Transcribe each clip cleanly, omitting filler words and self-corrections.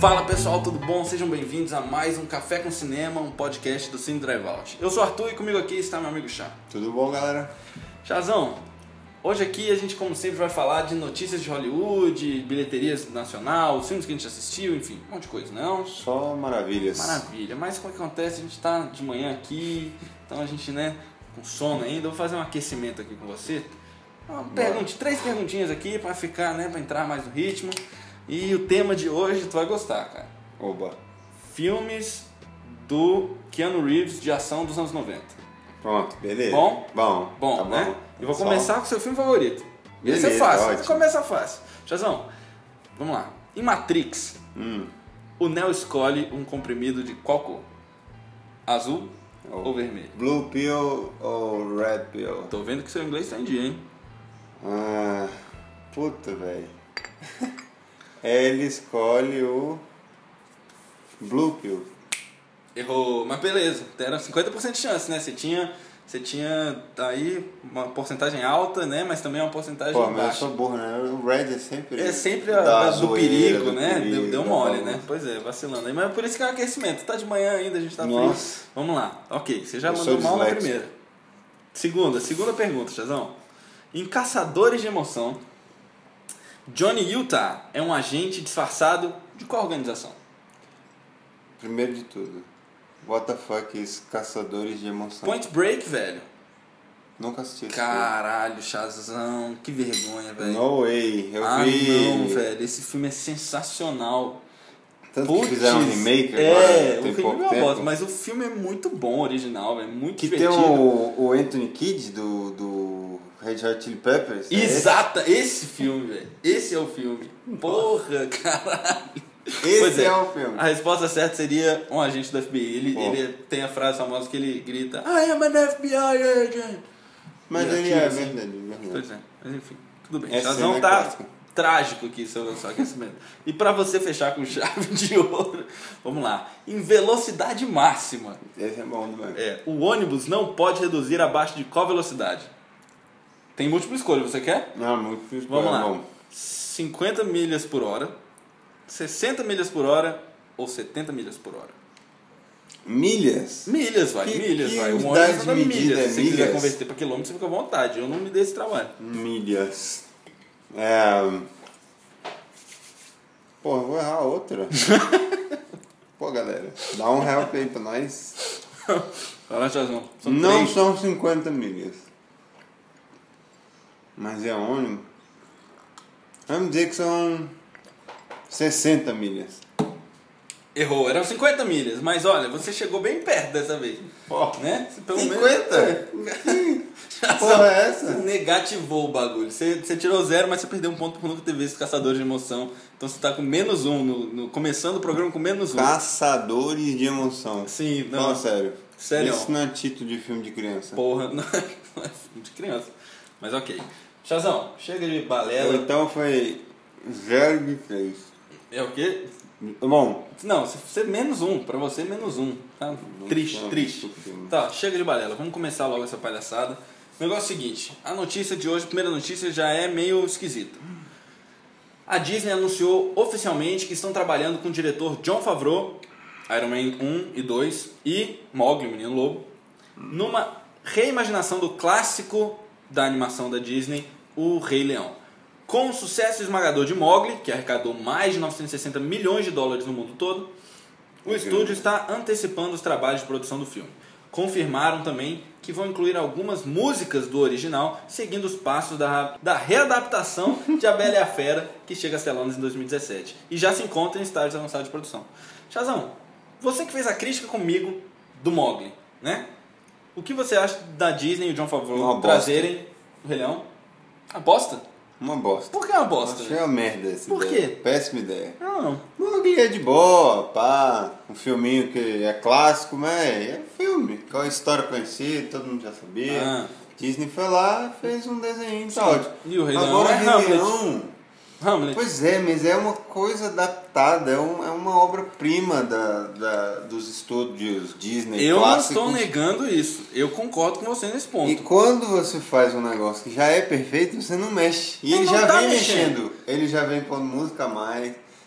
Fala pessoal, tudo bom? Sejam bem-vindos a mais um Café com Cinema, um podcast do Cine Drive Out. Eu sou o Arthur e comigo aqui está meu amigo Chá. Tudo bom, galera? Chazão, hoje aqui a gente, como sempre, vai falar de notícias de Hollywood, bilheterias nacional, os filmes que a gente assistiu, enfim, um monte de coisa, não? Só maravilhas. Maravilha, mas como é que acontece? A gente tá de manhã aqui, então a gente, com sono ainda. Eu vou fazer um aquecimento aqui com você. Três perguntinhas aqui pra ficar, pra entrar mais no ritmo. E o tema de hoje tu vai gostar, cara. Oba. Filmes do Keanu Reeves de ação dos anos 90. Pronto, beleza. Bom? Bom, Tá tá né? bom. Eu vou começar com o seu filme favorito. Beleza, Esse é fácil, ótimo. começa fácil. Chazão, vamos lá. Em Matrix, o Neo escolhe um comprimido de qual cor? Azul ou vermelho? Blue Pill ou Red Pill? Tô vendo que seu inglês tá em dia, hein? Puta, velho. Ele escolhe o Blue Pill. Errou, mas beleza. Era 50% de chance, né? Você tinha aí uma porcentagem alta, né? Mas também uma porcentagem Pô, mas eu baixa. sou burro, né? O Red é sempre... É sempre da do zoeira, perigo, do né? perigo, Deu da mole, bagunça. né? Pois é, vacilando aí. Mas por isso que é o aquecimento. Tá de manhã ainda, a gente tá frio. Nossa. Vamos lá. Ok, você já Eu mandou sou mal na disléxico. primeira. Segunda pergunta, Chazão. Em Caçadores de Emoção, Johnny Utah é um agente disfarçado de qual organização? Primeiro de tudo, what the fuck is Caçadores de Emoção? Point Break, velho. Nunca assisti esse Caralho, Chazão. Que vergonha, filme. velho. No way, eu Ah, vi... não, velho. Esse filme é sensacional. Tanto Putz, que fizeram um remake agora, o tem filme pouco é uma tempo. bosta, mas o filme é muito bom, original, é muito Que tem divertido. o Anthony Kidd do Red Hot Chili Peppers. Exata, esse filme, velho. Esse é o filme. Porra, caralho. Esse Pois é o filme. A resposta certa seria um agente do FBI. Ele tem a frase famosa que ele grita I am an FBI agent. Mas E ele atira é assim. verdade. Pois é, mas enfim, tudo bem. Essa Chazão cena é tá clássica. trágico aqui seu aquecimento. E pra você fechar com chave de ouro, vamos lá. Em velocidade máxima, Esse é bom demais. o ônibus não pode reduzir abaixo de qual velocidade? Tem múltipla escolha, você quer? Não, muito difícil. Vamos lá. Bom. 50 milhas por hora, 60 milhas por hora ou 70 milhas por hora? Milhas? Milhas, vai. Que O unidade ônibus de anda medida milhas. é Se você quiser milhas? converter para quilômetros, você fica à vontade. Eu não me dei esse trabalho. Milhas. Porra, vou errar outra. Pô, galera, dá um help aí pra nós. Vai lá, Chazão. São Não 3. são 50 milhas. Mas é ônibus. Vamos dizer que são 60 milhas. Errou, eram 50 milhas, mas olha, você chegou bem perto dessa vez. Pô, Né? Você pelo 50? Chazão, Porra, é essa? negativou o bagulho. Você tirou 0, mas você perdeu um ponto por nunca ter visto Caçadores de Emoção. Então você tá com -1, começando o programa com -1. Caçadores de Emoção. Sim, não. Fala sério. Sério. Isso não é título de filme de criança. Porra, não é filme de criança. Mas ok. Chazão, chega de balela. Então foi 0 de 3. É o quê? Bom, Não, você -1, pra você -1. Tá? Triste. Tá, chega de balela, vamos começar logo essa palhaçada. O negócio é o seguinte, a notícia de hoje, a primeira notícia já é meio esquisita. A Disney anunciou oficialmente que estão trabalhando com o diretor Jon Favreau, Iron Man 1 e 2 e Mowgli, o Menino Lobo, numa reimaginação do clássico da animação da Disney, O Rei Leão. Com o sucesso esmagador de Mowgli, que arrecadou mais de 960 milhões de dólares no mundo todo, o estúdio está antecipando os trabalhos de produção do filme. Confirmaram também que vão incluir algumas músicas do original, seguindo os passos da readaptação de A Bela e a Fera, que chega às telonas em 2017. E já se encontra em estágios avançados de produção. Chazão, você que fez a crítica comigo do Mowgli, né? O que você acha da Disney e o Jon Favreau Uma bosta. trazerem o Rei Leão? Aposta? uma bosta. Por que uma bosta? Achei uma merda essa Por ideia. quê? Péssima ideia. Não. Mowgli é de boa, pá. Um filminho que é clássico, mas é filme. Qual a história conhecida, todo mundo já sabia. Ah. Disney foi lá, fez um desenho, tá Sim. ótimo. E o Rei Leão Agora é Rei Hamlet. Leão, Hamlet. pois é, mas é uma coisa adaptada, é uma obra-prima dos estúdios Disney Eu clássicos. não estou negando isso. Eu concordo com você nesse ponto. E quando você faz um negócio que já é perfeito, você não mexe. E Ele ele não já tá vem mexendo. mexendo. Ele já vem pondo música a mais,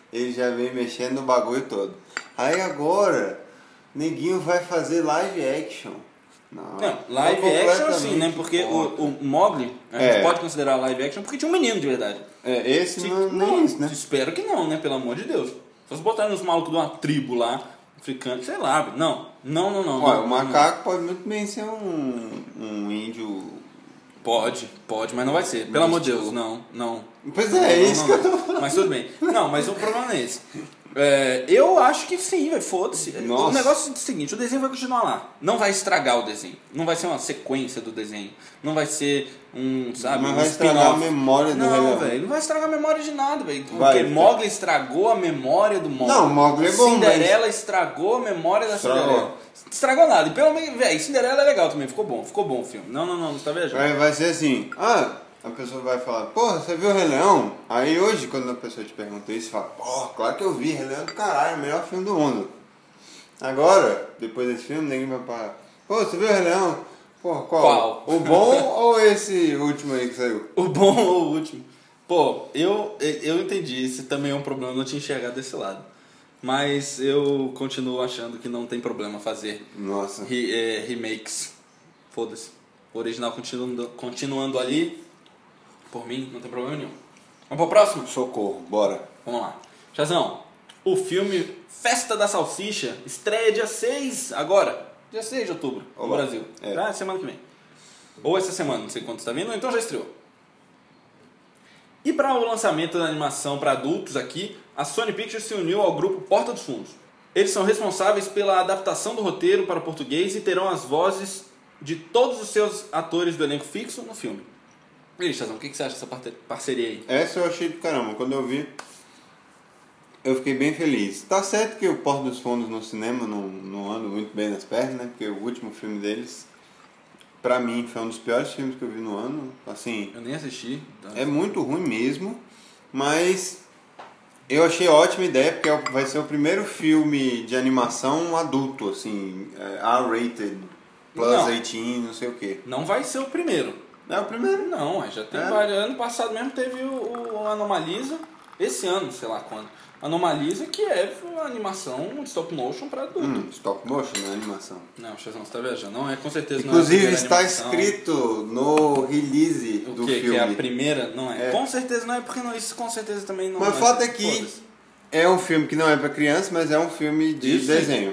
ele já vem mexendo no bagulho todo. Aí agora, neguinho vai fazer live action. Não, live action sim, né? Porque o Mowgli, a gente pode considerar live action porque tinha um menino de verdade. Esse não é isso, né? Espero que não, né? Pelo amor de Deus. Se você botar uns malucos de uma tribo lá, africano, sei lá, não. Olha, o macaco pode muito bem ser um índio. Pode, mas não vai ser. Pelo amor de Deus, não. Pois é isso que eu tô falando. Mas tudo bem. Não, mas o problema não é esse. Eu acho que sim, velho, foda-se. O negócio é o seguinte, o desenho vai continuar lá. Não vai estragar o desenho. Não vai ser uma sequência do desenho. Não vai ser sabe, não vai estragar a memória do Rei Leão. Não, velho, não vai estragar a memória de nada, velho. Porque Mowgli estragou a memória do Mowgli. Não, Mowgli é bom, Cinderela estragou a memória da Cinderela. Estragou nada. E pelo menos, velho, Cinderela é legal também. Ficou bom o filme. Não, você tá viajando. Vai ser assim, a pessoa vai falar, porra, você viu o Rei Leão? Aí hoje, quando a pessoa te pergunta isso, você fala, porra, claro que eu vi, Rei Leão do caralho, o melhor filme do mundo. Agora, depois desse filme, ninguém vai parar. Pô, você viu o Rei Leão? Porra, qual? O bom ou esse último aí que saiu? O bom ou o último? Pô, eu entendi, esse também é um problema, eu não tinha enxergado desse lado. Mas eu continuo achando que não tem problema fazer remakes. Foda-se. O original continuando ali. Por mim, não tem problema nenhum. Vamos pro próximo? Socorro, bora. Vamos lá. Chazão, o filme Festa da Salsicha estreia dia 6 agora. Dia 6 de outubro, no Brasil. Tá? Semana que vem. Ou essa semana, não sei quando você tá vindo, ou então já estreou. E para o lançamento da animação para adultos aqui, a Sony Pictures se uniu ao grupo Porta dos Fundos. Eles são responsáveis pela adaptação do roteiro para o português e terão as vozes de todos os seus atores do elenco fixo no filme. E aí, Chazão, o que você acha dessa parceria aí? Essa eu achei do caramba. Quando eu vi, eu fiquei bem feliz. Tá certo que o Porta dos Fundos no cinema não anda muito bem nas pernas, né? Porque o último filme deles, pra mim, foi um dos piores filmes que eu vi no ano. Assim, eu nem assisti. Então... É muito ruim mesmo, mas eu achei ótima ideia, porque vai ser o primeiro filme de animação adulto, assim, R-rated, plus 18, não sei o quê. Não vai ser o primeiro. Não é o primeiro? Não, já tem vários. Ano passado mesmo teve o Anomalisa, esse ano, sei lá quando. Anomalisa, que é uma animação stop motion pra adulto. Stop motion, não é animação. Não, Chazão, você tá viajando. Não, com certeza inclusive, não é a está escrito no release do filme. Que é a primeira? Não é. Com certeza não é, porque isso com certeza também não é. Mas o fato é que é um filme que não é pra criança, mas é um filme de desenho.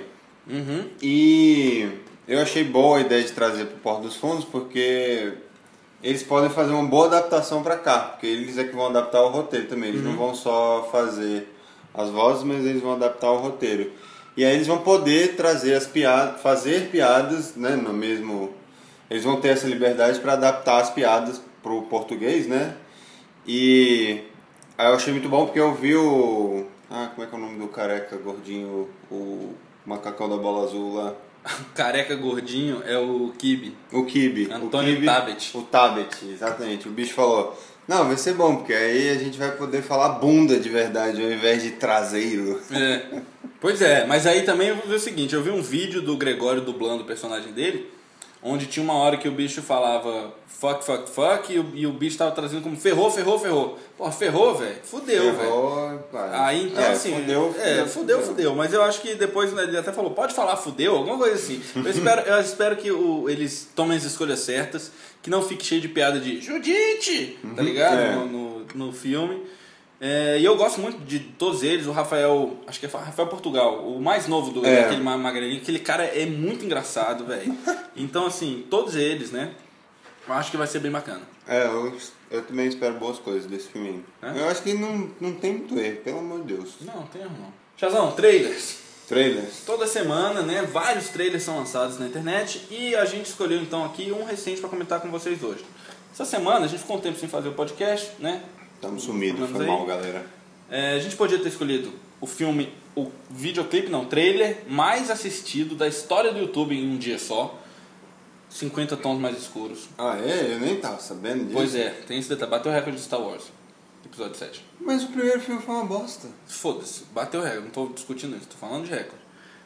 E eu achei boa a ideia de trazer pro Porta dos Fundos, porque eles podem fazer uma boa adaptação pra cá, porque eles é que vão adaptar o roteiro também. Eles não vão só fazer as vozes, mas eles vão adaptar o roteiro. E aí eles vão poder trazer as piadas, fazer piadas, né, no mesmo... Eles vão ter essa liberdade para adaptar as piadas pro português, né? E aí eu achei muito bom porque eu vi o... como é que é o nome do careca gordinho, o macacão da bola azul lá? Careca gordinho é o Kibe. O Kibe. Antônio Tabet. O Tabet, exatamente. O bicho falou, não, vai ser bom, porque aí a gente vai poder falar bunda de verdade, ao invés de traseiro. Pois é, mas aí também eu vou ver o seguinte, eu vi um vídeo do Gregório dublando o personagem dele, onde tinha uma hora que o bicho falava fuck, fuck, fuck, e o bicho tava trazendo como ferrou. Porra, ferrou, velho. Fudeu, velho. Aí então assim. Fudeu. Mas eu acho que depois, né, ele até falou, pode falar fudeu, alguma coisa assim. Eu espero que eles tomem as escolhas certas, que não fique cheio de piada de Judite, tá ligado? No filme. E eu gosto muito de todos eles, o Rafael, acho que é Rafael Portugal, o mais novo daquele magrelinho, aquele cara é muito engraçado, velho. Então, assim, todos eles, né? Eu acho que vai ser bem bacana. Eu também espero boas coisas desse filme. Eu acho que não tem muito erro, pelo amor de Deus. Não tem erro não. Chazão, trailers. Trailers. Toda semana, né? Vários trailers são lançados na internet e a gente escolheu então aqui um recente para comentar com vocês hoje. Essa semana a gente ficou um tempo sem fazer o podcast, né? Estamos sumidos, foi mal, galera. A gente podia ter escolhido o filme, o videoclipe, não, trailer mais assistido da história do YouTube em um dia só. 50 tons mais escuros. Eu nem tava sabendo disso. Pois é, tem esse detalhe. Bateu o recorde de Star Wars, episódio 7. Mas o primeiro filme foi uma bosta. Foda-se, bateu o recorde, não tô discutindo isso, tô falando de recorde.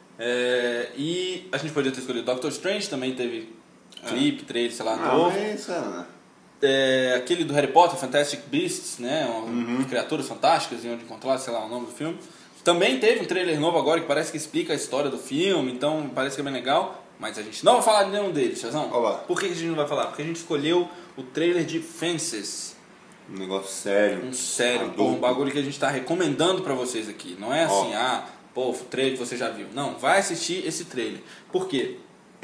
E a gente podia ter escolhido Doctor Strange, também teve clipe, trailer, sei lá, novo. aquele do Harry Potter, Fantastic Beasts, né? Criaturas Fantásticas e Onde Encontrar, sei lá o nome do filme. Também teve um trailer novo agora que parece que explica a história do filme, então parece que é bem legal. Mas a gente não vai falar de nenhum deles, Chazão. Olá. Por que a gente não vai falar? Porque a gente escolheu o trailer de Fences. Um negócio sério. Um bagulho que a gente tá recomendando pra vocês aqui. Não é assim, o trailer que você já viu. Não, vai assistir esse trailer. Por quê?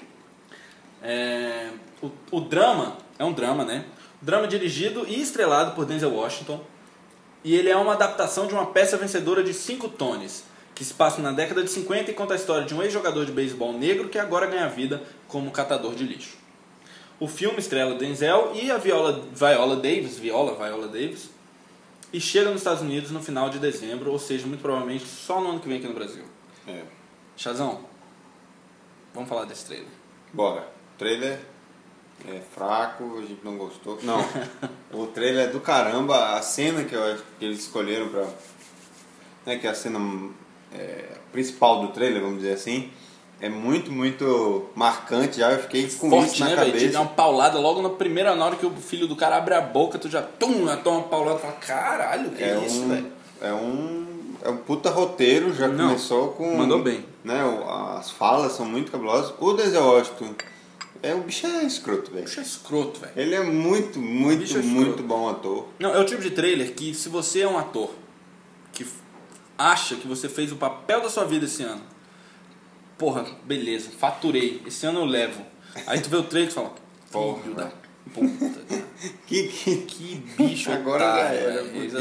O drama é um drama, né? Drama dirigido e estrelado por Denzel Washington. E ele é uma adaptação de uma peça vencedora de 5 Tonys, que se passa na década de 50 e conta a história de um ex-jogador de beisebol negro que agora ganha vida como catador de lixo. O filme estrela Denzel e a Viola Davis, e chega nos Estados Unidos no final de dezembro, ou seja, muito provavelmente só no ano que vem aqui no Brasil. Chazão, vamos falar desse trailer. Bora. O trailer é fraco, a gente não gostou. Não, o trailer é do caramba. A cena que eles escolheram pra... Né, que é a cena principal do trailer, vamos dizer assim, é muito, muito marcante. Já eu fiquei com forte, isso na né, cabeça. Te dá uma paulada logo na hora que o filho do cara abre a boca, tu já toma uma paulada e fala, caralho, que é isso, velho? É um puta roteiro, já começou com... Mandou bem. Né, as falas são muito cabulosas. O Denzel Washington, o bicho é escroto, velho. O bicho é escroto, velho. Ele é muito, muito, muito bom ator. Não, é o tipo de trailer que, se você é um ator que acha que você fez o papel da sua vida esse ano, porra, beleza, faturei, esse ano eu levo. Aí tu vê o trailer e fala, filho da puta, que bicho agora otário, já era,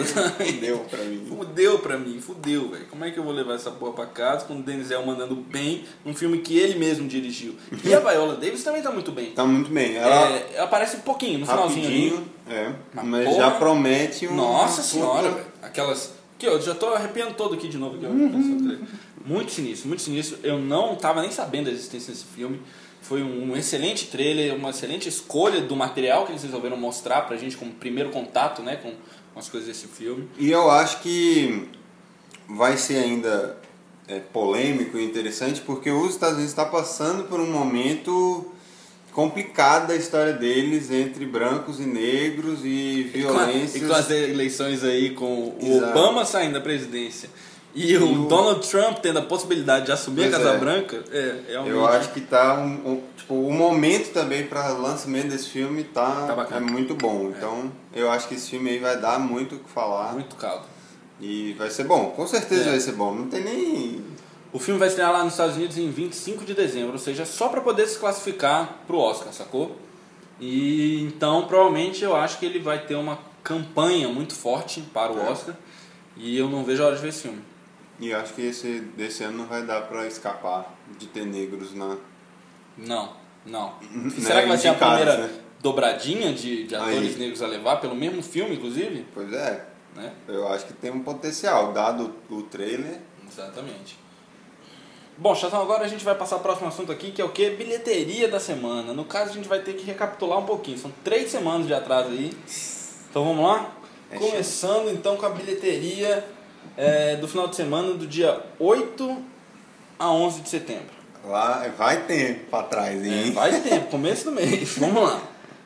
fudeu pra mim, velho. Como é que eu vou levar essa porra pra casa com o Denzel mandando bem num filme que ele mesmo dirigiu? E a Viola Davis também tá muito bem. Tá muito bem. Ela aparece um pouquinho, no finalzinho ali. Mas porra, já promete Nossa senhora, velho. Aquelas... Aqui, eu já tô arrepiando todo aqui de novo. Muito sinistro, muito sinistro. Eu não tava nem sabendo da existência desse filme. Foi um excelente trailer, uma excelente escolha do material que eles resolveram mostrar pra gente como primeiro contato, né, com as coisas desse filme. E eu acho que vai ser ainda polêmico e interessante, porque os Estados Unidos está passando por um momento complicado da história deles, entre brancos e negros e violências. E com as eleições aí, com o Exato. Obama saindo da presidência e o Donald Trump tendo a possibilidade de assumir a Casa Branca, eu acho que tá o momento também para o lançamento desse filme tá muito bom. Então eu acho que esse filme aí vai dar muito o que falar. Muito caldo. E vai ser bom, com certeza vai ser bom. Não tem nem... O filme vai estrear lá nos Estados Unidos em 25 de dezembro, ou seja, só para poder se classificar pro Oscar, sacou? E então provavelmente eu acho que ele vai ter uma campanha muito forte para o Oscar, e eu não vejo a hora de ver esse filme. E eu acho que desse ano não vai dar pra escapar de ter negros na... Não. Será que vai ser a primeira dobradinha de atores aí negros a levar pelo mesmo filme, inclusive? Pois é. Né? Eu acho que tem um potencial, dado o trailer. Exatamente. Bom, Chazão, agora a gente vai passar ao próximo assunto aqui, que é o que? Bilheteria da semana. No caso, a gente vai ter que recapitular um pouquinho. São 3 semanas de atraso aí. Então vamos lá? Começando então com a bilheteria do final de semana, do dia 8 a 11 de setembro. Lá vai tempo pra trás, hein? Vai tempo, começo do mês. Vamos lá.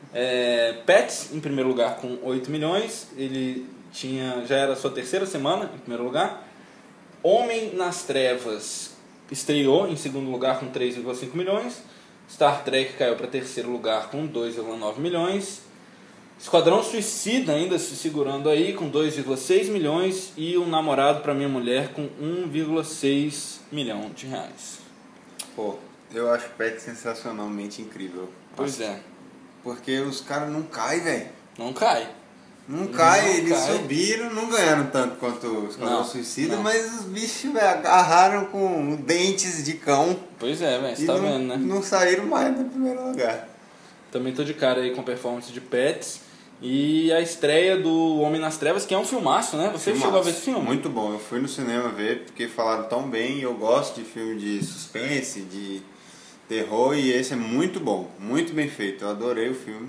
Pets, em primeiro lugar, com 8 milhões. Ele já era a sua terceira semana, em primeiro lugar. Homem nas Trevas estreou em segundo lugar com 3,5 milhões. Star Trek caiu para terceiro lugar com 2,9 milhões. Esquadrão Suicida ainda se segurando aí com 2,6 milhões. E Um Namorado para Minha Mulher com 1,6 milhão de reais. Pô, eu acho o Pet sensacionalmente incrível. Pois é. Porque os caras não caem, velho. Não cai. Não cai, eles subiram, não ganharam tanto quanto os Esquadrão Suicida, mas os bichos, velho, agarraram com dentes de cão. Pois é, velho, você tá vendo, né? Não saíram mais do primeiro lugar. Também tô de cara aí com performance de Pets. E a estreia do Homem nas Trevas, que é um filmaço, né? Você chegou a ver esse filme? Muito bom, eu fui no cinema ver, porque falaram tão bem, e eu gosto de filme de suspense, de terror, e esse é muito bom, muito bem feito, eu adorei o filme.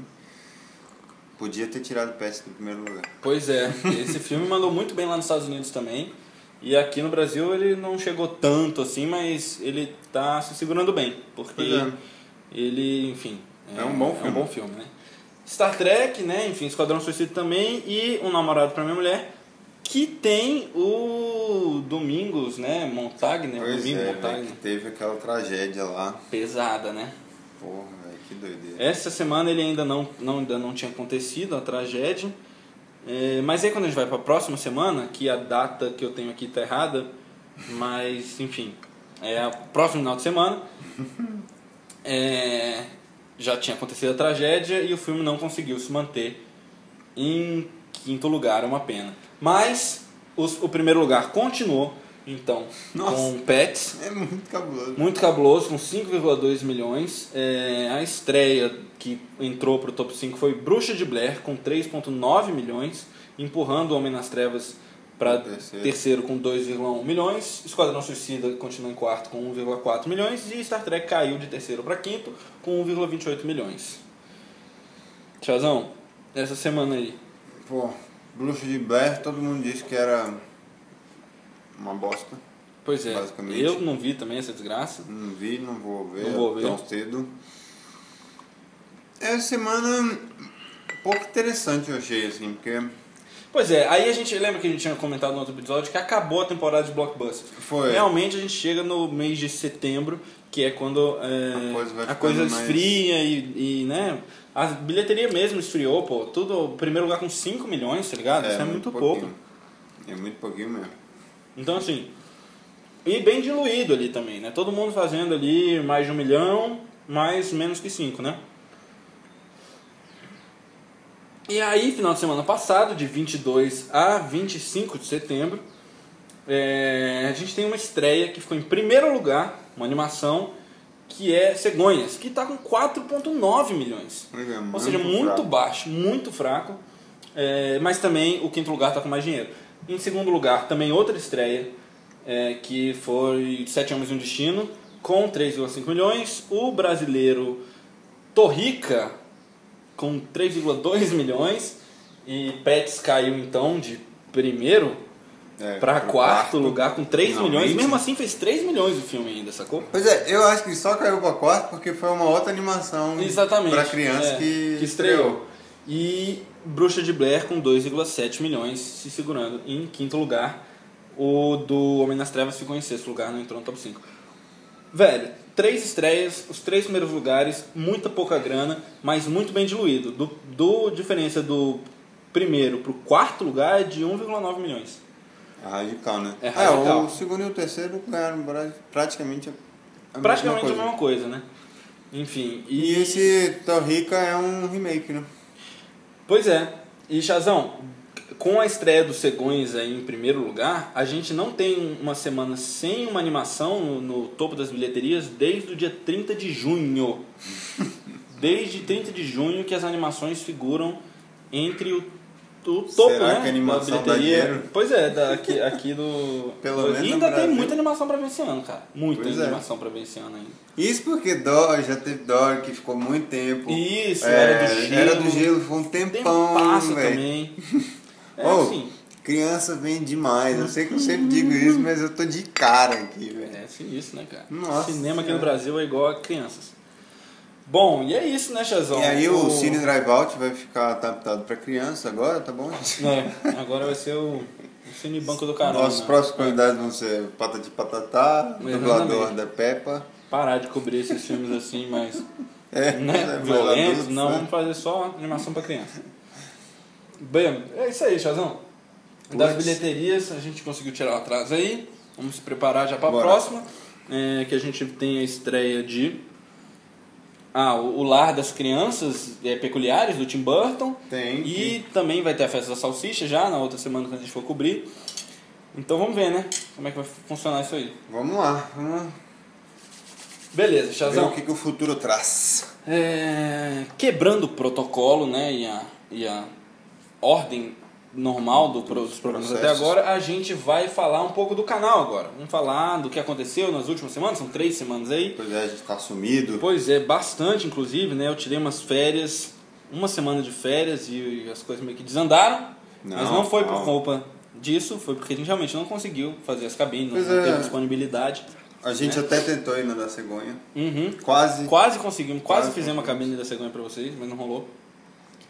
Podia ter tirado o Pets do primeiro lugar. Pois é, esse filme mandou muito bem lá nos Estados Unidos também. E aqui no Brasil ele não chegou tanto assim, mas ele tá se segurando bem. Porque ele, enfim... É um bom filme. É um bom filme, né? Star Trek, né? Enfim, Esquadrão Suicida também. E Um Namorado pra Minha Mulher, que tem o Domingos, né? Montagne, pois Domingo é, Montagne. que teve aquela tragédia lá. Pesada, né? Porra, velho, que doideira. Essa semana ele ainda não tinha acontecido a tragédia. Mas aí quando a gente vai pra próxima semana, que a data que eu tenho aqui tá errada, mas enfim, é o próximo final de semana, já tinha acontecido a tragédia e o filme não conseguiu se manter em quinto lugar, é uma pena. Mas o primeiro lugar continuou, então, Nossa, com Pets. É muito cabuloso. Muito cabuloso, com 5,2 milhões. A estreia que entrou para o top 5 foi Bruxa de Blair, com 3,9 milhões, empurrando o Homem nas Trevas para terceiro com 2,1 milhões. Esquadrão Suicida continua em quarto com 1,4 milhões. E Star Trek caiu de terceiro para quinto com 1,28 milhões. Tiazão, essa semana aí. Pô, Bruxa de Blair, todo mundo disse que era uma bosta. Pois é, basicamente. Eu não vi também essa desgraça. Não vi, não vou ver, não vou ver tão cedo. Essa semana um pouco interessante eu achei, assim, porque... Pois é, aí a gente lembra que a gente tinha comentado no outro episódio que acabou a temporada de blockbusters. Foi. Realmente a gente chega no mês de setembro, que é quando a coisa esfria mais... e né, a bilheteria mesmo esfriou, pô. Tudo, primeiro lugar com 5 milhões, tá ligado? Isso é muito pouco. É muito pouquinho mesmo. Então assim, e bem diluído ali também, né? Todo mundo fazendo ali mais de 1 milhão, mais menos que 5, né? E aí, final de semana passado, de 22 a 25 de setembro, a gente tem uma estreia que ficou em primeiro lugar, uma animação, que é Cegonhas, que está com 4,9 milhões. Ou seja, muito baixo, muito fraco, mas também o quinto lugar está com mais dinheiro. Em segundo lugar, também outra estreia, que foi Sete Homens e um Destino, com 3,5 milhões. O brasileiro Torrica, com 3,2 milhões, e Pets caiu então de primeiro para quarto lugar com 3 milhões. Mesmo assim fez 3 milhões o filme ainda, sacou? Pois é, eu acho que só caiu para quarto porque foi uma outra animação para criança que estreou. E Bruxa de Blair com 2,7 milhões se segurando em quinto lugar. O do Homem nas Trevas ficou em sexto lugar, não entrou no top 5. Velho, 3 estreias, os 3 primeiros lugares, muita pouca grana, mas muito bem diluído. Diferença do primeiro pro quarto lugar é de 1,9 milhões. É radical, né? É radical. O segundo e o terceiro ganharam praticamente a mesma coisa, né? Enfim. E esse Torrica é um remake, né? Pois é. E Chazão, com a estreia do Cegonhas aí em primeiro lugar, a gente não tem uma semana sem uma animação no topo das bilheterias desde o dia 30 de junho. Desde 30 de junho que as animações figuram entre o topo, será, né? Que a animação da bilheteria. Pois é, aqui do... Pelo menos e ainda tem muita animação pra ver esse ano, cara. Muita animação pra ver esse ano ainda. Isso porque já teve Dory que ficou muito tempo. Isso, Era do Gelo. Era do Gelo, foi um tempão, velho. Também. Assim. Criança vem demais. Eu sei que eu sempre digo isso, mas eu tô de cara aqui, velho. É sinistro, né, cara? Nossa, o cinema aqui no Brasil é igual a crianças. Bom, e é isso, né, Chazão? E aí o Cine Drive Out vai ficar adaptado pra criança agora, tá bom? Agora vai ser o Cine Banco do Caramba. Nossos próximos convidados vão ser Patati Patatá, dublador da Peppa. Parar de cobrir esses filmes assim, mas violentos, não, vamos fazer só animação pra criança. Bem, é isso aí, Chazão. Das bilheterias, a gente conseguiu tirar o atraso aí. Vamos se preparar já pra próxima. Que a gente tem a estreia de... o Lar das Crianças Peculiares, do Tim Burton. E também vai ter a Festa da Salsicha já, na outra semana que a gente for cobrir. Então vamos ver, né? Como é que vai funcionar isso aí. Vamos lá. Beleza, Chazão. Ver o que o futuro traz. Quebrando o protocolo, né? E a ordem normal dos programas até agora, a gente vai falar um pouco do canal agora. Vamos falar do que aconteceu nas últimas semanas, são 3 semanas aí. Pois é, a gente tá sumido. Pois é, bastante inclusive, né? Eu tirei umas férias, uma semana de férias e as coisas meio que desandaram. Mas não foi por culpa disso, foi porque a gente realmente não conseguiu fazer as cabines, não teve disponibilidade. A gente até tentou ir na da Cegonha. Uhum. Quase conseguimos, quase fizemos a cabine da Cegonha pra vocês, mas não rolou.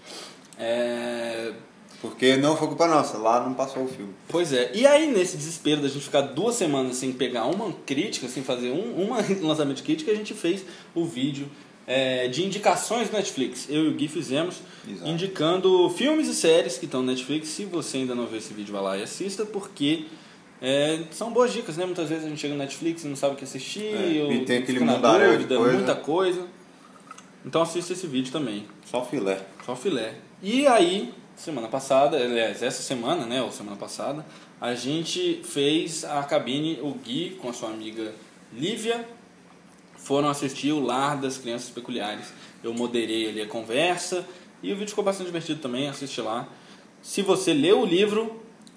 Porque não foi culpa nossa, lá não passou o filme. Pois é. E aí, nesse desespero da gente ficar 2 semanas sem pegar uma crítica, sem fazer um lançamento de crítica, a gente fez o vídeo de indicações do Netflix. Eu e o Gui fizemos, Exato. indicando filmes e séries que estão no Netflix. Se você ainda não viu esse vídeo, vai lá e assista, porque são boas dicas, né? Muitas vezes a gente chega no Netflix e não sabe o que assistir, ou e tem aquele fica na mundaréu de dúvida, coisa. muita coisa. Então assista esse vídeo também. Só filé. Só filé. E aí, semana passada, aliás, essa semana, né, ou semana passada, a gente fez a cabine, o Gui com a sua amiga Lívia, foram assistir o Lar das Crianças Peculiares. Eu moderei ali a conversa e o vídeo ficou bastante divertido também, assiste lá. Se você leu o livro...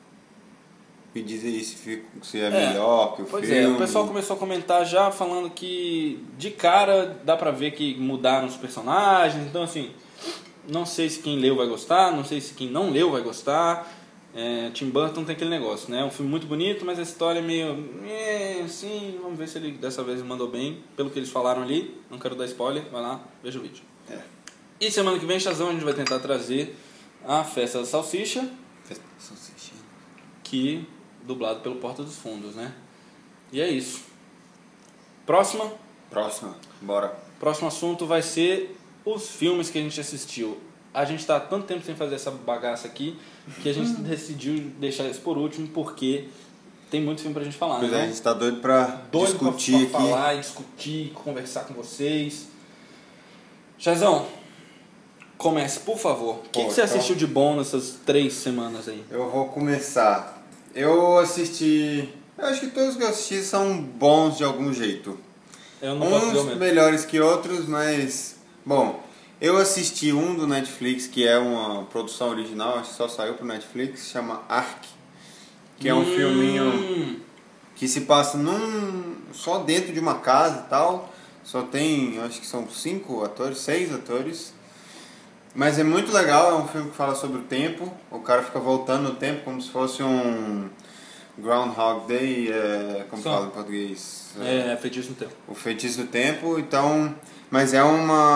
Me diz aí se é melhor que o pois filme. Pois o pessoal começou a comentar já falando que de cara dá pra ver que mudaram os personagens, então assim... Não sei se quem leu vai gostar, não sei se quem não leu vai gostar. Tim Burton tem aquele negócio, né? É um filme muito bonito, mas a história é meio... assim, vamos ver se ele dessa vez mandou bem. Pelo que eles falaram ali, não quero dar spoiler, vai lá, veja o vídeo. E semana que vem, Shazam, a gente vai tentar trazer a Festa da Salsicha. Festa da Salsicha. Que, dublado pelo Porta dos Fundos, né? E é isso. Próxima, bora. Próximo assunto vai ser... os filmes que a gente assistiu. A gente está há tanto tempo sem fazer essa bagaça aqui que a gente decidiu deixar isso por último porque tem muito filme pra gente falar, Pois né? a gente tá doido pra discutir pra aqui. falar e discutir, conversar com vocês. Chazão, comece, por favor. O que você assistiu de bom nessas 3 semanas aí? Eu vou começar. Eu assisti... Eu acho que todos que eu assisti são bons de algum jeito. Eu não posso dizer o Uns mesmo. melhores que outros, mas... Bom, eu assisti um do Netflix, que é uma produção original, acho que só saiu pro Netflix, chama Ark. Que é um filminho que se passa só dentro de uma casa e tal. Só tem, acho que são 6 atores. Mas é muito legal, é um filme que fala sobre o tempo. O cara fica voltando no tempo como se fosse um Groundhog Day, como fala em português? Feitiço do Tempo. O Feitiço do Tempo, então... Mas é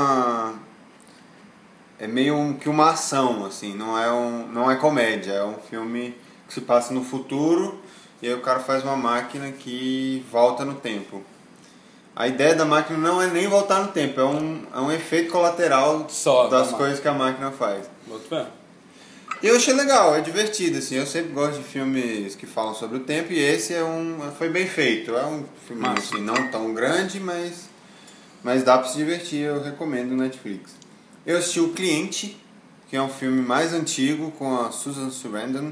meio que uma ação, assim, não é comédia, é um filme que se passa no futuro e aí o cara faz uma máquina que volta no tempo. A ideia da máquina não é nem voltar no tempo, é um efeito colateral das coisas que a máquina faz. Muito bem. E eu achei legal, é divertido, assim, eu sempre gosto de filmes que falam sobre o tempo e esse foi bem feito, é um filme assim, não tão grande, mas dá pra se divertir, eu recomendo no Netflix. Eu assisti O Cliente, que é um filme mais antigo, com a Susan Sarandon,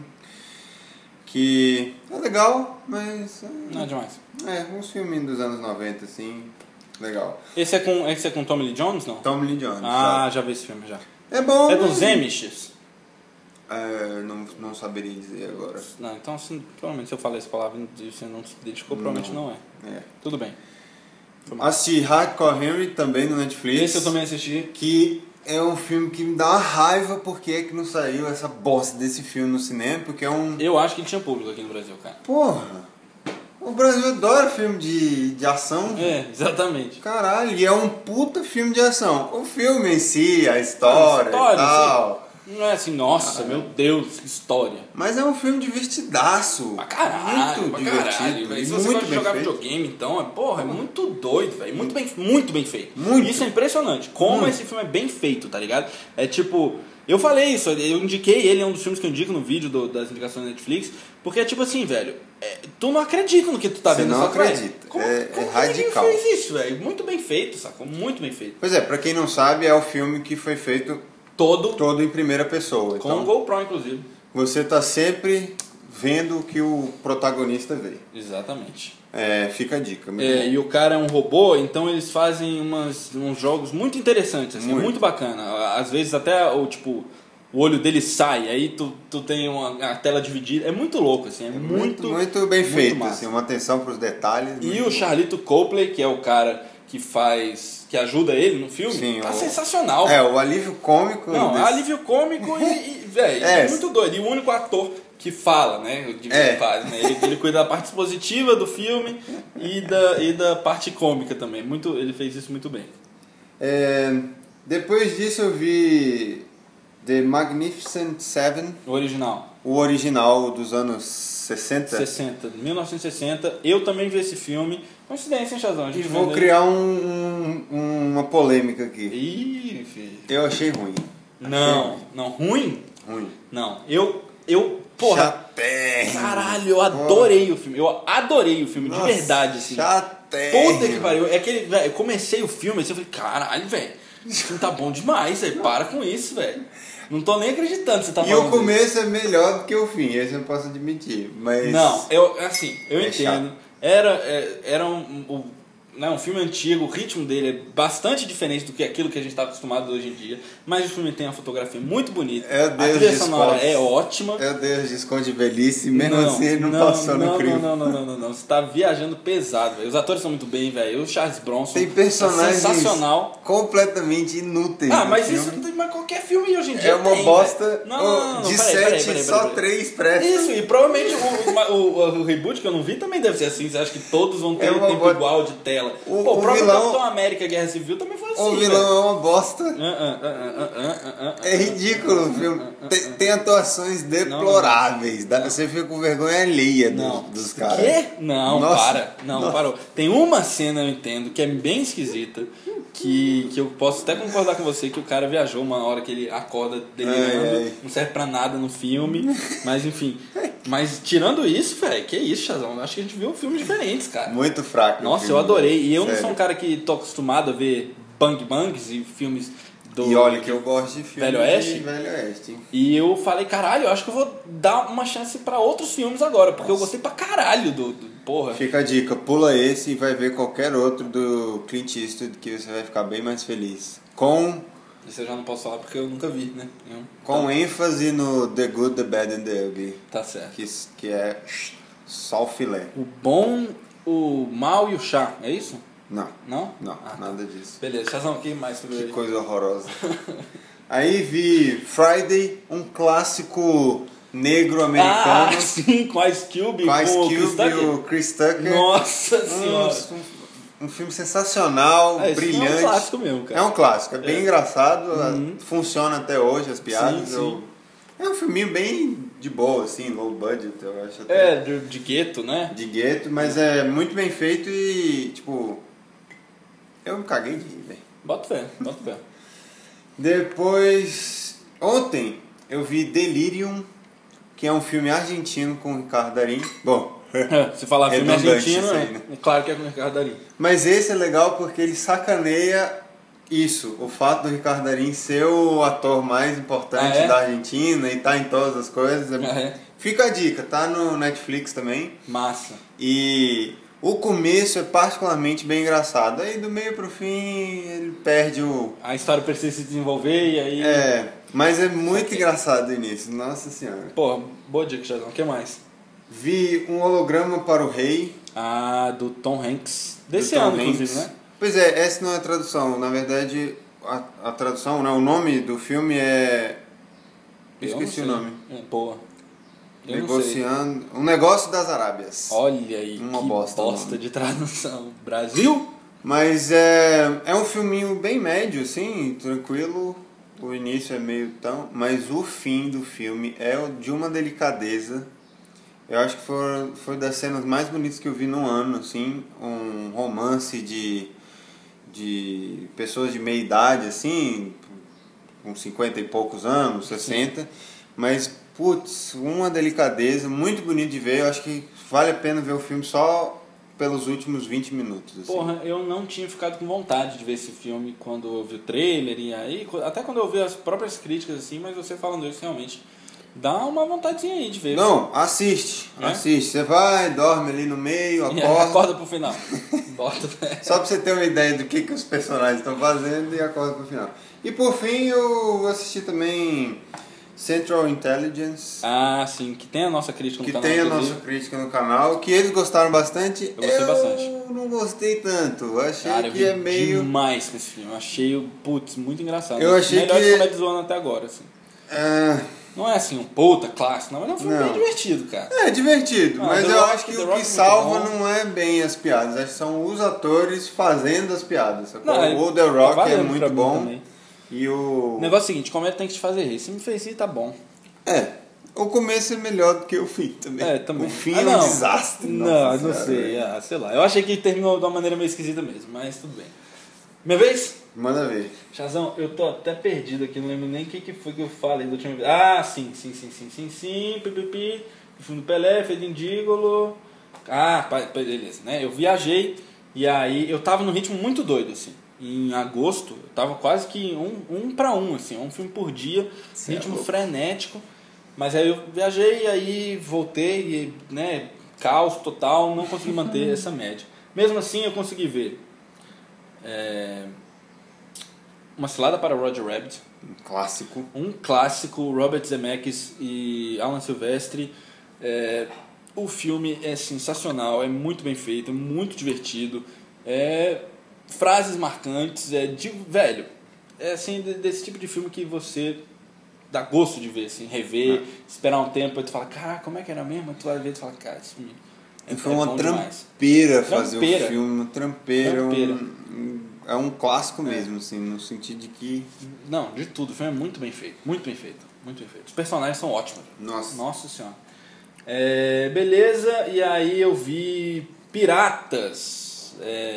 que é legal, mas... Não é demais. Uns filmes dos anos 90, assim, legal. Esse é com Tommy Lee Jones, não? Tommy Lee Jones. Já vi esse filme, já. É bom, É dos Amishes? Não saberia dizer agora. Não, então assim, provavelmente se eu falei essa palavra e você não se identificou, provavelmente não é. Tudo bem. Assisti Hardcore Henry também no Netflix. Esse eu também assisti. Que é um filme que me dá uma raiva porque é que não saiu essa bosta desse filme no cinema, porque é um... Eu acho que ele tinha público aqui no Brasil, cara. Porra! O Brasil adora filme de ação. Exatamente. Caralho, e é um puta filme de ação. O filme em si, a história e tal... Sim. Não é assim, nossa, meu Deus, que história. Mas é um filme divertidaço. Pra caralho, muito divertido. Se você gosta de jogar videogame, então, é muito doido, velho. Muito bem feito. Muito. Isso é impressionante. Como esse filme é bem feito, tá ligado? É tipo... Eu falei isso, eu indiquei ele, é um dos filmes que eu indico no vídeo das indicações da Netflix. Porque é tipo assim, velho... tu não acredita no que tu tá vendo. Você não acredita. Como radical. Quem fez isso, velho? Muito bem feito, sacou? Muito bem feito. Pois é, pra quem não sabe, é o filme que foi feito... Todo em primeira pessoa. Com o GoPro, inclusive. Você tá sempre vendo o que o protagonista vê. Exatamente. Fica a dica. E o cara é um robô, então eles fazem uns jogos muito interessantes, assim, muito bacana. Às vezes até o olho dele sai, aí tu tem a tela dividida. É muito louco, assim. Muito bem feito, assim, uma atenção pros detalhes. E o Charlito Copley, que é o cara que ajuda ele no filme, sim, sensacional. O alívio cômico. Não, é alívio cômico velho, é muito doido. E o único ator que fala, né? Faz, né? Ele cuida da parte expositiva do filme e da parte cômica também. Ele fez isso muito bem. Depois disso eu vi The Magnificent Seven. O original. O original dos anos 60. 1960. Eu também vi esse filme. Coincidência, hein, Chazão? E vou criar uma polêmica aqui. Ih, filho. Eu achei ruim. Não, ruim? Ruim. Não, porra. Chatérrimo. Caralho, eu adorei o filme. Eu adorei o filme, Nossa, de verdade, assim. Chatérrimo. Puta que pariu. É aquele, velho, eu comecei o filme assim, eu falei, caralho, velho, esse filme tá bom demais, velho. Para com isso, velho. Não tô nem acreditando que você tá falando. E o começo é melhor do que o fim, esse eu posso admitir. Mas. Não, eu entendo. Chato. Era um filme antigo, o ritmo dele é bastante diferente do que aquilo que a gente está acostumado hoje em dia, mas o filme tem uma fotografia muito bonita, a trilha sonora é ótima. Meu Deus, desconde velhice, mesmo assim ele não passou no crime. Não, você tá viajando pesado, véio. Os atores são muito bem, velho. O Charles Bronson tem personagens sensacional, completamente inúteis. Mas isso mas qualquer filme hoje em dia é uma tem, bosta. Não, de peraí, 7, só 3 prestam. Isso, e provavelmente o reboot que eu não vi também deve ser assim. Você acha que todos vão ter tempo igual de tela? O próprio vilão, Capitão América Guerra Civil também foi assim. O vilão é uma bosta. É ridículo o filme. Tem atuações deploráveis. Você fica com vergonha alheia dos caras. Quê? Não, parou. Tem uma cena, eu entendo, que é bem esquisita. Que eu posso até concordar com você que o cara viajou uma hora que ele acorda delirando, não serve pra nada no filme, mas enfim. Mas tirando isso, velho, que isso, Chazão? Acho que a gente viu filmes diferentes, cara. Muito fraco. Nossa, eu adorei. E eu não sou um cara que tô acostumado a ver bangs e filmes e olha que eu gosto de filmes Velho Oeste. Velho Oeste. E eu falei, caralho, eu acho que eu vou dar uma chance pra outros filmes agora, porque eu gostei pra caralho do porra. Fica a dica, pula esse e vai ver qualquer outro do Clint Eastwood que você vai ficar bem mais feliz. Isso eu já não posso falar porque eu nunca vi, né? Com ênfase no The Good, The Bad and The Ugly. Tá certo. Que é só o filé. O bom, o mal e o chá, é isso? Não. Não? Nada disso. Beleza, Chazão, o que mais sobre Que coisa horrorosa. Aí vi Friday, um clássico negro americano. Sim, com Ice Cube e o Chris Tucker. Nossa senhora. Um filme sensacional, brilhante. É um clássico mesmo, cara. É um clássico, é bem engraçado, funciona até hoje as piadas. Sim. É um filminho bem de boa, assim, low budget, eu acho até. De gueto, né? De gueto, mas é muito bem feito e, tipo, eu me caguei de rir, velho. Bota fé. Depois, ontem, eu vi Delirium, que é um filme argentino com o Ricardo Darín. Bom, se falar filme argentino, aí, né? Claro que é com o Ricardo Darín. Mas esse é legal porque ele sacaneia isso, o fato do Ricardo Darín ser o ator mais importante da Argentina e tá em todas as coisas. Fica a dica, tá no Netflix também. Massa. E o começo é particularmente bem engraçado. Aí do meio pro fim ele perde a história precisa se desenvolver e aí... mas é muito engraçado o início, nossa senhora. Porra, boa dica, Jadão. O que mais? Vi Um Holograma para o Rei. Do Tom Hanks. Desse ano, inclusive, né? Pois é, essa não é a tradução. Na verdade, a tradução, né? O nome do filme é... Esqueci o nome. Boa. Negociando... Um Negócio das Arábias. Olha aí, uma que bosta de tradução. Brasil? Mas é um filminho bem médio, assim, tranquilo. O início é meio tão... Mas o fim do filme é de uma delicadeza. Eu acho que foi das cenas mais bonitas que eu vi no ano, assim. Um romance de pessoas de meia idade, assim, com 50 e poucos anos, 60. Sim. Mas, putz, uma delicadeza, muito bonito de ver. Eu acho que vale a pena ver o filme só pelos últimos 20 minutos. Assim. Porra, eu não tinha ficado com vontade de ver esse filme quando eu vi o trailer e aí, até quando eu vi as próprias críticas, assim, mas você falando isso realmente dá uma vontadezinha aí de ver. Não, assiste. Você vai, dorme ali no meio, acorda. Acorda pro final. Só pra você ter uma ideia do que os personagens estão fazendo e acorda pro final. E por fim eu assisti também Central Intelligence. Sim, que tem a nossa crítica no canal. Que tem a nossa crítica no canal, que eles gostaram bastante. Eu gostei bastante. Eu não gostei tanto. Achei que é meio... demais com esse filme. Eu achei, muito engraçado. Eu achei melhor de comédia zoando até agora, assim. Não é assim um puta clássico, não, mas é um filme bem divertido, cara. É divertido, mas eu acho que o que salva não é bem as piadas, acho que são os atores fazendo as piadas. O The Rock é muito bom. E o... O negócio é o seguinte, comédia tem que te fazer rir. Se me fez rir, tá bom. O começo é melhor do que o fim também. Também. O fim é um desastre. Não sei. Sei lá. Eu achei que terminou de uma maneira meio esquisita mesmo, mas tudo bem. Minha vez? Manda ver. Chazão, eu tô até perdido aqui, não lembro nem o que foi que eu falei da última vez. Ah, sim. Pipipi. O filme do Pelé, Fede Indígolo. Beleza, né? Eu viajei e aí eu tava num ritmo muito doido, assim. Em agosto, eu tava quase que um pra um, assim, um filme por dia, ritmo frenético. Mas aí eu viajei e aí voltei, e, né? Caos total, não consegui manter essa média. Mesmo assim, eu consegui ver Uma Cilada para Roger Rabbit. Um clássico, Robert Zemeckis e Alan Silvestri. O filme é sensacional, é muito bem feito, é muito divertido. Frases marcantes, velho. É assim, desse tipo de filme que você dá gosto de ver, assim, rever, esperar um tempo, aí tu fala, cara, como é que era mesmo? Aí tu vai ver e tu fala, cara, esse filme foi uma trampeira fazer o filme, uma trampeira. É um clássico mesmo, assim, no sentido de que... Não, de tudo, o filme é muito bem feito. Os personagens são ótimos. Nossa Senhora. Beleza, e aí eu vi Piratas.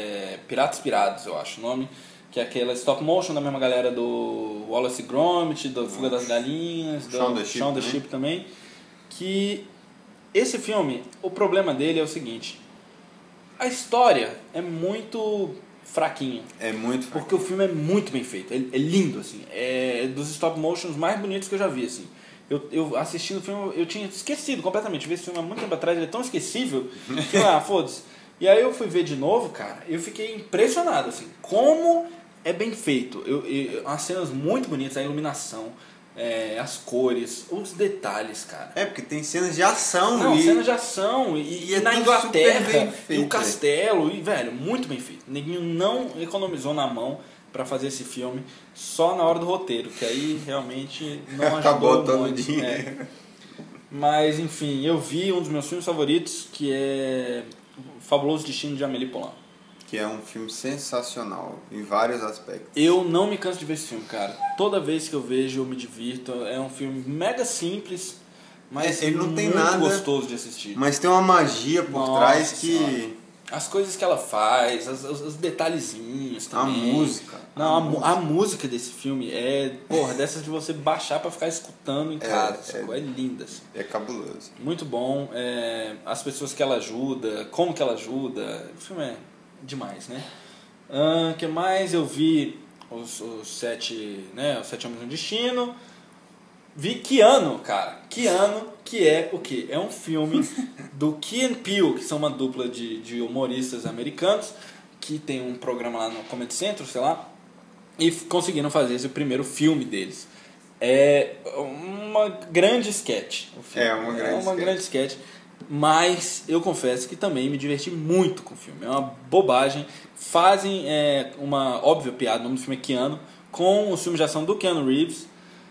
Pirados, eu acho o nome. Que é aquela stop motion da mesma galera do Wallace e Gromit, da Fuga das Galinhas, do Shaun the Sheep também. Que esse filme, o problema dele é o seguinte: a história é muito fraquinha. Porque o filme é muito bem feito, é lindo, assim. É dos stop motions mais bonitos que eu já vi, assim. Eu assistindo o filme, eu tinha esquecido completamente. Vi esse filme há muito tempo atrás, ele é tão esquecível que foda-se. E aí eu fui ver de novo, cara, eu fiquei impressionado, assim, como é bem feito. As cenas muito bonitas, a iluminação, as cores, os detalhes, cara. Porque tem cenas de ação. Cenas de ação, e na Inglaterra, e o castelo, e, velho, muito bem feito. Neguinho não economizou na mão pra fazer esse filme, só na hora do roteiro, que aí realmente não acabou ajudou todo muito. O dinheiro. Mas, enfim, eu vi um dos meus filmes favoritos, que é O Fabuloso Destino de Amélie Poulain. Que é um filme sensacional, em vários aspectos. Eu não me canso de ver esse filme, cara. Toda vez que eu vejo, eu me divirto. É um filme mega simples, mas ele não tem muito nada gostoso de assistir. Mas tem uma magia por trás que... Senhora. As coisas que ela faz, os detalhezinhos também. A música. A música desse filme é, dessas de você baixar pra ficar escutando em casa. É linda. Assim. É cabuloso. Muito bom. As pessoas que ela ajuda, como que ela ajuda. O filme é demais, né? Que mais? Eu vi os sete Homens no Destino. Vi Keanu, cara. Keanu, que é o quê? É um filme do Key and Peele, que são uma dupla de humoristas americanos, que tem um programa lá no Comedy Central, sei lá, e conseguiram fazer esse primeiro filme deles. É uma grande sketch. É uma grande sketch. Mas eu confesso que também me diverti muito com o filme. É uma bobagem. Fazem uma óbvia piada, o nome do filme é Keanu, com os filmes de ação do Keanu Reeves.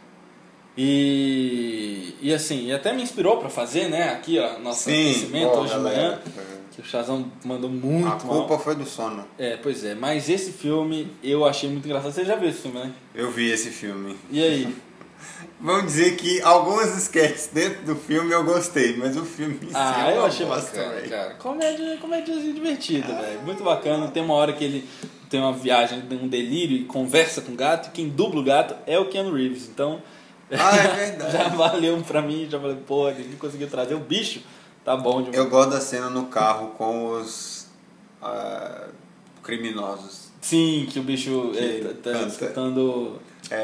E assim, e até me inspirou pra fazer, né? Aqui, ó, nosso aquecimento hoje de manhã. Que o Chazão mandou muito mal. A culpa foi do sono. Pois é. Mas esse filme eu achei muito engraçado. Você já viu esse filme, né? Eu vi esse filme. E aí? Vamos dizer que algumas sketches dentro do filme eu gostei, mas o filme em si eu achei bacana, cara. Comédia divertida, velho. Muito bacana. Tem uma hora que ele tem uma viagem, um delírio e conversa com o gato. E quem dubla o gato é o Keanu Reeves. Então... é verdade. Já valeu pra mim, já falei, ele conseguiu trazer o bicho, tá bom demais. Eu gosto da cena no carro com os criminosos. Sim, que o bicho tá escutando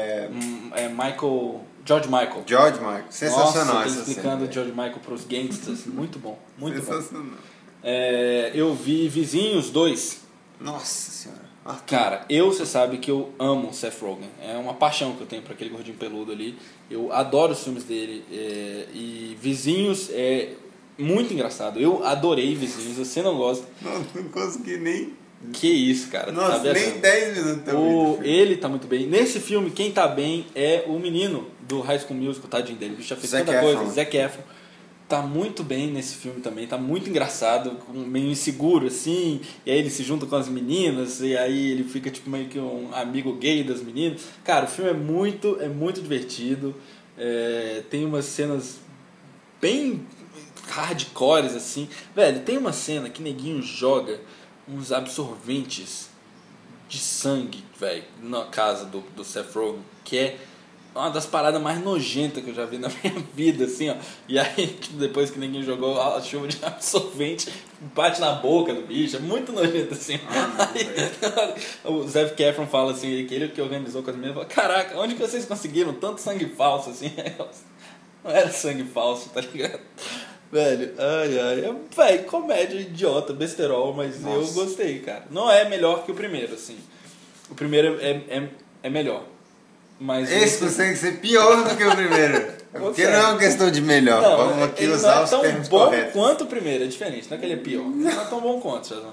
George Michael. Sensacional. Nossa, explicando George Michael pros gangsters, muito bom, muito sensacional. Bom. Eu vi Vizinhos 2. Nossa senhora. Cara, você sabe que eu amo Seth Rogen. É uma paixão que eu tenho por aquele gordinho peludo ali. Eu adoro os filmes dele. E Vizinhos é muito engraçado. Eu adorei Vizinhos. Você não gosta? Não consegui nem... Que isso, cara. Nossa, tá nem 10 minutos. Ele tá muito bem. Nesse filme, quem tá bem é o menino do High School Musical, tadinho dele. O bicho já fez tanta coisa. Zac Efron. tá muito bem nesse filme também, tá muito engraçado, meio inseguro assim, e aí ele se junta com as meninas, e aí ele fica tipo meio que um amigo gay das meninas. Cara, o filme é muito divertido, tem umas cenas bem hardcores assim. Velho, tem uma cena que neguinho joga uns absorventes de sangue, velho, na casa do Seth Rogen, que é uma das paradas mais nojentas que eu já vi na minha vida, assim, ó. E aí, tipo, depois que ninguém jogou a chuva de absorvente, bate na boca do bicho, é muito nojento, assim. Aí, o Zac Efron fala assim, que ele que organizou com as meninas, fala, caraca, onde que vocês conseguiram tanto sangue falso, assim? Não era sangue falso, tá ligado? Velho, velho, comédia idiota, besterol, mas nossa, eu gostei, cara. Não é melhor que o primeiro, assim. O primeiro é melhor. Mas esse consegue ser pior do que o primeiro. Porque não é uma questão de melhor. Não, vamos aqui usar os termos corretos. Não é tão bom quanto o primeiro, é diferente. Não é que ele é pior. Não é tão bom quanto, Chazão.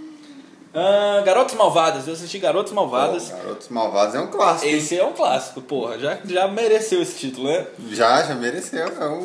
Garotos Malvados. Eu assisti Garotos Malvados. Garotos Malvados é um clássico. Esse é um clássico, porra. Já mereceu esse título, né? Já mereceu.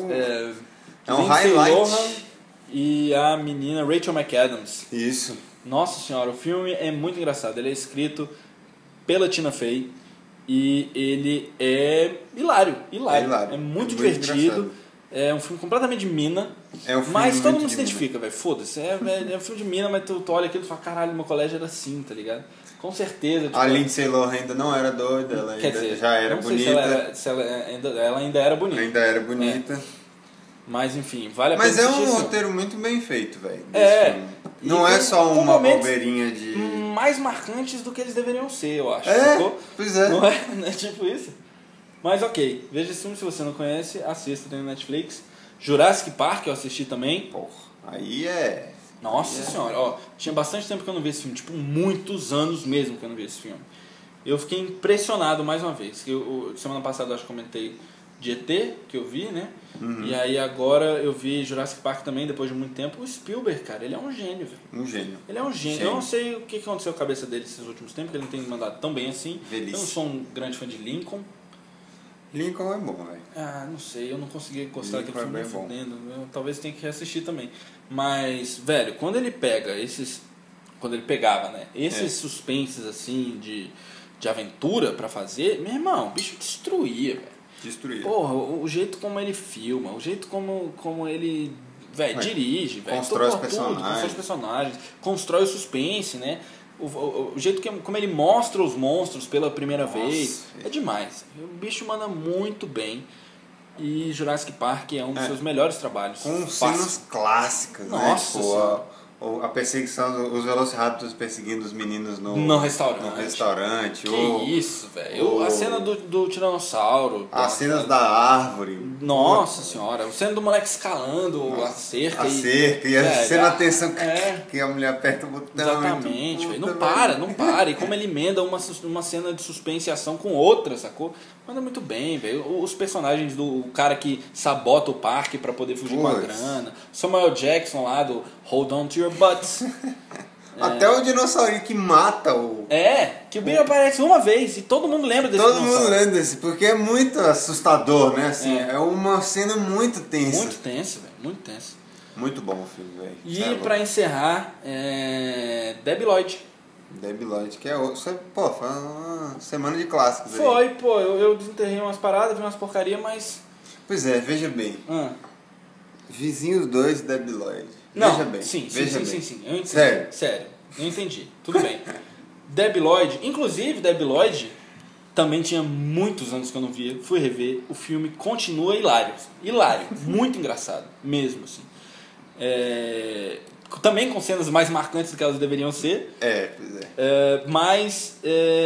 É um highlight. Lohan e a menina Rachel McAdams. Isso. Nossa senhora, o filme é muito engraçado. Ele é escrito pela Tina Fey. E ele é hilário. É muito divertido. Engraçado. É um filme completamente de mina. Mas todo mundo se identifica, velho. Foda-se. É um filme de mina, mas tu olha aquilo e fala, caralho, meu colégio era assim, tá ligado? Com certeza. Tipo, a Lindsay Lohan ainda não era doida, ela ainda já era bonita. Ela ainda era bonita. Ainda era bonita. Mas enfim, vale a pena. Mas é um roteiro muito bem feito, velho. Não é só uma bobeirinha de... mais marcantes do que eles deveriam ser, eu acho. Pois é. Não é tipo isso? Mas ok, veja esse filme, se você não conhece, assista, tem no Netflix. Jurassic Park eu assisti também. Porra, aí é... Nossa senhora, ó, tinha bastante tempo que eu não vi esse filme, tipo, muitos anos mesmo que eu não vi esse filme. Eu fiquei impressionado mais uma vez. Semana passada eu acho que comentei de ET, que eu vi, né? Uhum. E aí agora eu vi Jurassic Park também, depois de muito tempo. O Spielberg, cara, ele é um gênio, velho. Um gênio. Ele é um gênio. Eu não sei o que aconteceu com a cabeça dele esses últimos tempos, que ele não tem mandado tão bem assim. Velhice. Eu não sou um grande fã de Lincoln. Lincoln é bom, velho. Não sei, eu não consegui gostar daquele filme fudendo. Talvez tenha que reassistir também. Mas, velho, quando ele pegava, né, esses suspenses assim de aventura pra fazer, meu irmão, o bicho destruía, velho. Porra, o jeito como ele filma, o jeito como ele, velho, dirige, velho, constrói os personagens, constrói o suspense, né? O jeito como ele mostra os monstros pela primeira vez é demais. O bicho manda muito bem. E Jurassic Park é um dos seus melhores trabalhos. Com cenas clássicas, nossa, né? Tipo, a perseguição, os Velociraptors perseguindo os meninos no restaurante. Que isso, velho. A cena do Tiranossauro. As cenas da árvore. Nossa senhora. A cena do moleque escalando a cerca. E a cena da tensão que a mulher aperta o botão. Exatamente, velho. Não para. E como ele emenda uma cena de suspense e ação com outra, sacou? Manda muito bem, velho. Os personagens do cara que sabota o parque pra poder fugir com a grana. Samuel Jackson lá do Hold On To Your Butts. Até o dinossaurinho que mata o... que o bicho aparece uma vez e todo mundo lembra desse dinossauro. Todo mundo lembra desse, porque é muito assustador, né? Assim, é uma cena muito tensa. Muito tensa, velho. Muito tensa. Muito bom o filme, velho. E pra encerrar, Debi Lloyd. Debi Lloyd, que é outro. Pô, foi uma semana de clássicos aí. Foi, pô. Eu desenterrei umas paradas, vi umas porcarias, mas... Pois é, veja bem. Vizinhos 2 e Debi Lloyd. Não, veja bem. Sim. Eu entendi. Sério, eu entendi. Tudo bem. Debi Lloyd, inclusive Debi Lloyd, também tinha muitos anos que eu não via. Fui rever. O filme continua hilário. Hilário. Muito engraçado. Mesmo, assim. Também com cenas mais marcantes do que elas deveriam ser. Pois é. Mas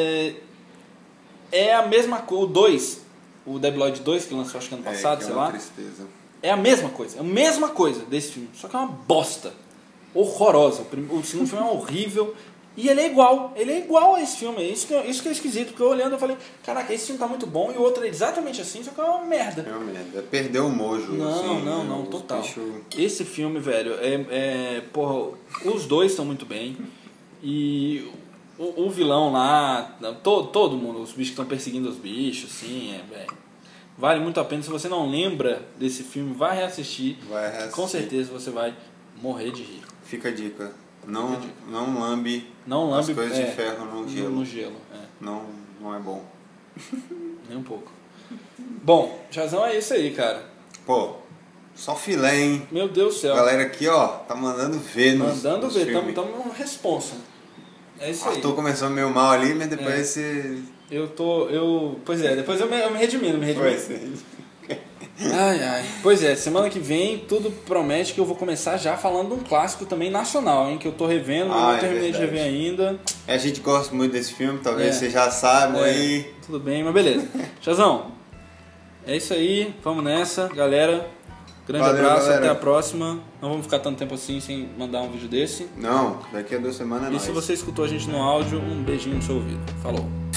é a mesma coisa. O 2, o Debi Lloyd 2, que lançou acho que ano passado, sei lá. Tristeza. É a mesma coisa desse filme. Só que é uma bosta. Horrorosa. O segundo filme é horrível. E ele é igual a esse filme. Isso que é esquisito. Porque eu olhando eu falei, caraca, esse filme tá muito bom. E o outro é exatamente assim, só que é uma merda. É uma merda. Perdeu o mojo. Não, total. Esse filme, velho, porra, os dois estão muito bem. E o vilão lá, todo mundo, os bichos que estão perseguindo os bichos, assim, velho. Vale muito a pena. Se você não lembra desse filme, vai reassistir. Com certeza você vai morrer de rir. Fica a dica. Não lambe as coisas de ferro no gelo. No gelo, Não é bom. Nem um pouco. Bom, Jazão, é isso aí, cara. Pô, só filé, hein? Meu Deus do céu. Galera aqui, ó, tá mandando ver nos Mandando ver, filmes. estamos no responsa. É isso aí. Arthur começou meio mal ali, mas depois você... Pois é, depois eu me redimi. Pois é. Ai. Pois é, semana que vem tudo promete que eu vou começar já falando de um clássico também nacional, hein? Que eu tô revendo, não terminei de rever ainda. A gente gosta muito desse filme, talvez você já saiba aí. Tudo bem, mas beleza. Chazão, é isso aí, vamos nessa, galera. Grande abraço, galera. Até a próxima. Não vamos ficar tanto tempo assim sem mandar um vídeo desse. Não, daqui a 2 semanas é nóis. E se você escutou a gente no áudio, um beijinho no seu ouvido. Falou.